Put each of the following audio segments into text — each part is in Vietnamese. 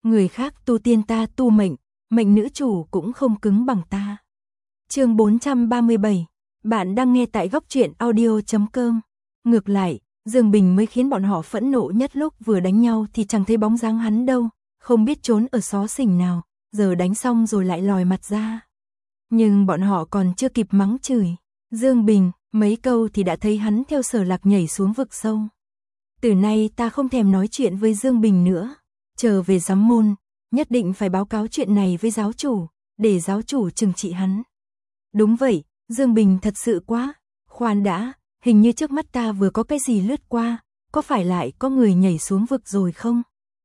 người khác tu tiên ta tu mệnh, mệnh nữ chủ cũng không cứng bằng ta. Chương 437, bạn đang nghe tại góc truyện audio.com. Ngược lại, Dương Bình mới khiến bọn họ phẫn nộ nhất, lúc vừa đánh nhau thì chẳng thấy bóng dáng hắn đâu, không biết trốn ở xó xỉnh nào, giờ đánh xong rồi lại lòi mặt ra. Nhưng bọn họ còn chưa kịp mắng chửi Dương Bình mấy câu thì đã thấy hắn theo Sở Lạc nhảy xuống vực sâu. Từ nay ta không thèm nói chuyện với Dương Bình nữa, trở về giám môn, nhất định phải báo cáo chuyện này với giáo chủ, để giáo chủ trừng trị hắn. Đúng vậy, Dương Bình thật sự quá, khoan đã, hình như trước mắt ta vừa có cái gì lướt qua, có phải lại có người nhảy xuống vực rồi không?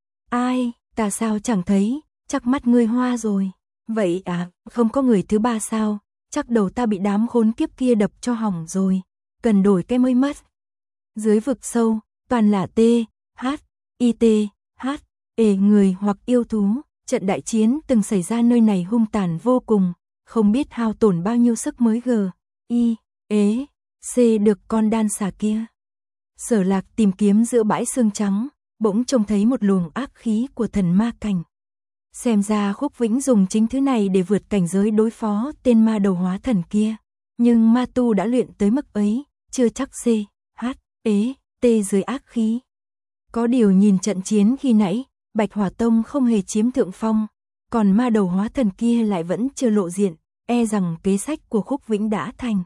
Ai, ta sao chẳng thấy, chắc mắt ngươi hoa rồi. Vậy à, không có người thứ ba sao, chắc đầu ta bị đám khốn kiếp kia đập cho hỏng rồi, cần đổi cái mới mất. Dưới vực sâu, toàn là T, H, I T, H, E người hoặc yêu thú, trận đại chiến từng xảy ra nơi này hung tàn vô cùng, không biết hao tổn bao nhiêu sức mới G, I, E, C được con đan xà kia. Sở Lạc tìm kiếm giữa bãi xương trắng, bỗng trông thấy một luồng ác khí của thần ma cảnh. Xem ra Khúc Vĩnh dùng chính thứ này để vượt cảnh giới đối phó tên ma đầu hóa thần kia, nhưng ma tu đã luyện tới mức ấy, chưa chắc C, H, E, T dưới ác khí. Có điều nhìn trận chiến khi nãy, Bạch Hỏa Tông không hề chiếm thượng phong, còn ma đầu hóa thần kia lại vẫn chưa lộ diện, e rằng kế sách của Khúc Vĩnh đã thành.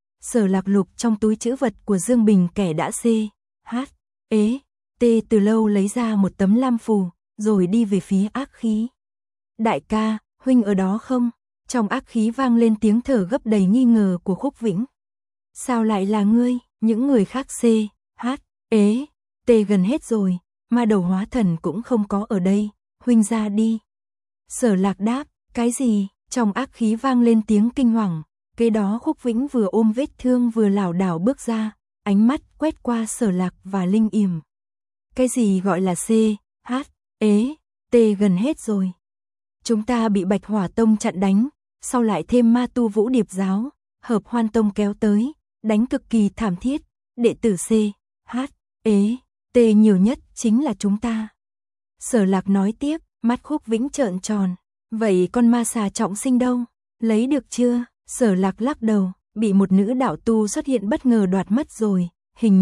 Sở Lạc lục trong túi trữ vật của Dương Bình kẻ đã C, H, E, T từ lâu lấy ra một tấm lam phù, rồi đi về phía ác khí. Đại ca, huynh ở đó không? Trong ác khí vang lên tiếng thở gấp đầy nghi ngờ của Khúc Vĩnh. Sao lại là ngươi? Những người khác C, H, E, T gần hết rồi, ma đầu hóa thần cũng không có ở đây, huynh ra đi. Sở Lạc đáp, cái gì? Trong ác khí vang lên tiếng kinh hoàng, kế đó Khúc Vĩnh vừa ôm vết thương vừa lảo đảo bước ra, ánh mắt quét qua Sở Lạc và Linh Yểm. Cái gì gọi là C, H, E, T gần hết rồi? Chúng ta bị Bạch Hỏa Tông chặn đánh, sau lại thêm ma tu Vũ Điệp giáo, Hợp Hoan Tông kéo tới, đánh cực kỳ thảm thiết, đệ tử C, H, E, T nhiều nhất chính là chúng ta. Sở Lạc nói tiếp, mắt Khúc Vĩnh trợn tròn, vậy con ma xà trọng sinh đâu? Lấy được chưa? Sở Lạc lắc đầu, bị một nữ đạo tu xuất hiện bất ngờ đoạt mất rồi, hình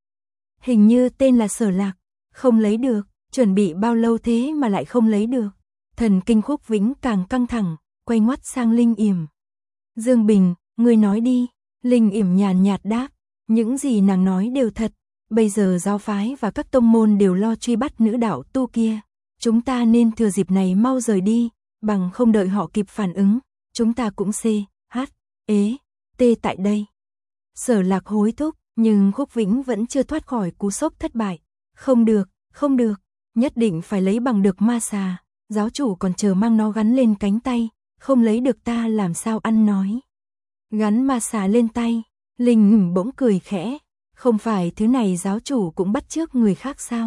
như tên là Sở Lạc, không lấy được, chuẩn bị bao lâu thế mà lại không lấy được. Thần kinh Khúc Vĩnh càng căng thẳng, quay ngoắt sang Linh Yểm. Dương Bình, ngươi nói đi. Linh Yểm nhàn nhạt đáp, những gì nàng nói đều thật, bây giờ giáo phái và các tông môn đều lo truy bắt nữ đạo tu kia. Chúng ta nên thừa dịp này mau rời đi, bằng không đợi họ kịp phản ứng, chúng ta cũng C, H, E, T tại đây. Sở Lạc hối thúc, nhưng Khúc Vĩnh vẫn chưa thoát khỏi cú sốc thất bại. Không được, nhất định phải lấy bằng được ma xà, giáo chủ còn chờ mang nó gắn lên cánh tay, không lấy được ta làm sao ăn nói. Gắn ma xà lên tay, Linh bỗng cười khẽ, không phải thứ này giáo chủ cũng bắt chước người khác sao?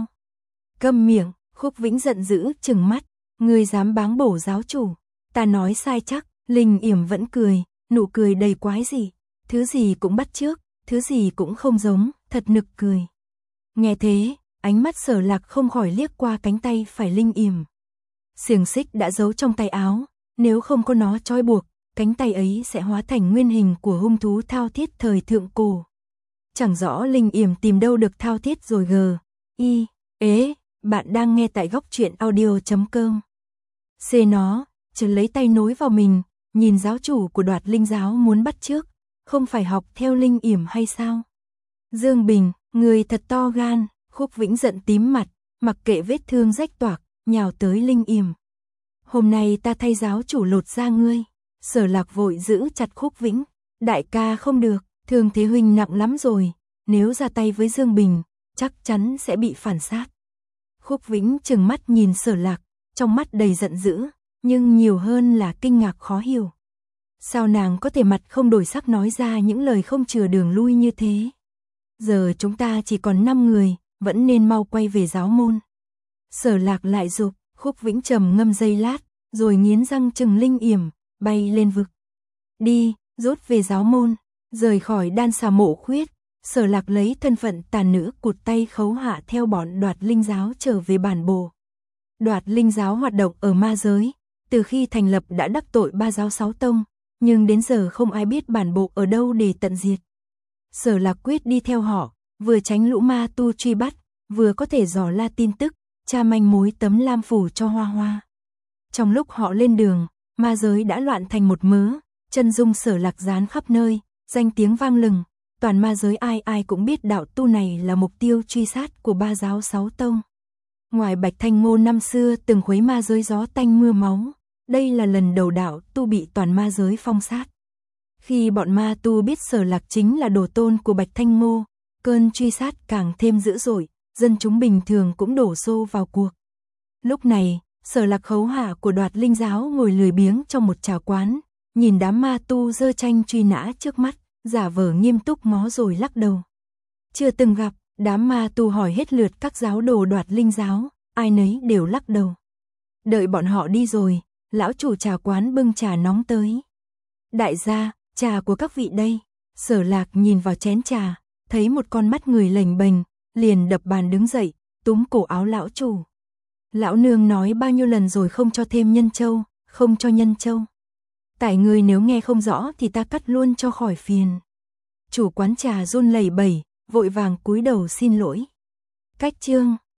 Câm miệng, Khúc Vĩnh giận dữ trừng mắt, ngươi dám báng bổ giáo chủ, ta nói sai chắc. Linh Yểm vẫn cười, nụ cười đầy quái dị, thứ gì cũng bắt chước, thứ gì cũng không giống, thật nực cười. Nghe thế, ánh mắt Sở Lạc không khỏi liếc qua cánh tay phải Linh Yểm. Xiềng xích đã giấu trong tay áo, nếu không có nó trói buộc, cánh tay ấy sẽ hóa thành nguyên hình của hung thú thao thiết thời thượng cổ. Chẳng rõ Linh Yểm tìm đâu được thao thiết rồi G, I, E, bạn đang nghe tại góc truyện audio.com. C nó, chờ lấy tay nối vào mình, nhìn giáo chủ của Đoạt Linh giáo muốn bắt chước, không phải học theo Linh Yểm hay sao? Dương Bình, người thật to gan, Khúc Vĩnh giận tím mặt, mặc kệ vết thương rách toạc, nhào tới Linh Yểm. Hôm nay ta thay giáo chủ lột da ngươi. Sở Lạc vội giữ chặt Khúc Vĩnh, đại ca không được, thương thế huynh nặng lắm rồi, nếu ra tay với Dương Bình, chắc chắn sẽ bị phản sát. Khúc Vĩnh trừng mắt nhìn Sở Lạc, trong mắt đầy giận dữ, nhưng nhiều hơn là kinh ngạc khó hiểu. Sao nàng có thể mặt không đổi sắc nói ra những lời không chừa đường lui như thế? Giờ chúng ta chỉ còn 5 người, vẫn nên mau quay về giáo môn. Sở Lạc lại giục, Khúc Vĩnh trầm ngâm giây lát, rồi nghiến răng trừng Linh Yểm, bay lên vực. Đi, rút về giáo môn, rời khỏi đan xà mộ khuyết. Sở Lạc lấy thân phận tàn nữ cụt tay khấu hạ theo bọn Đoạt Linh giáo trở về bản bồ. Đoạt linh giáo hoạt động ở ma giới, từ khi thành lập đã đắc tội ba giáo sáu tông, nhưng đến giờ không ai biết bản bộ ở đâu để tận diệt. Sở Lạc quyết đi theo họ, vừa tránh lũ ma tu truy bắt, vừa có thể dò la tin tức, tra manh mối tấm lam phủ cho Hoa Hoa. Trong lúc họ lên đường, ma giới đã loạn thành một mớ, chân dung Sở Lạc dán khắp nơi, danh tiếng vang lừng, toàn ma giới ai ai cũng biết đạo tu này là mục tiêu truy sát của ba giáo sáu tông. Ngoài Bạch Thanh Ngô năm xưa từng khuấy ma giới gió tanh mưa máu, đây là lần đầu đạo tu bị toàn ma giới phong sát. Khi bọn ma tu biết Sở Lạc chính là đồ tôn của Bạch Thanh Ngô, cơn truy sát càng thêm dữ dội, dân chúng bình thường cũng đổ xô vào cuộc. Lúc này, Sở Lạc khấu hạ của Đoạt linh giáo ngồi lười biếng trong một trà quán, nhìn đám ma tu giơ tranh truy nã trước mắt, giả vờ nghiêm túc ngó rồi lắc đầu. Chưa từng gặp, đám ma tu hỏi hết lượt các giáo đồ Đoạt linh giáo, ai nấy đều lắc đầu. Đợi bọn họ đi rồi, lão chủ trà quán bưng trà nóng tới. Đại gia, trà của các vị đây. Sở Lạc nhìn vào chén trà, thấy một con mắt người lềnh bềnh, liền đập bàn đứng dậy, túm cổ áo lão chủ. Lão nương nói bao nhiêu lần rồi không cho thêm nhân châu, không cho nhân châu. Tại người nếu nghe không rõ thì ta cắt luôn cho khỏi phiền. Chủ quán trà run lẩy bẩy, vội vàng cúi đầu xin lỗi. Cách chương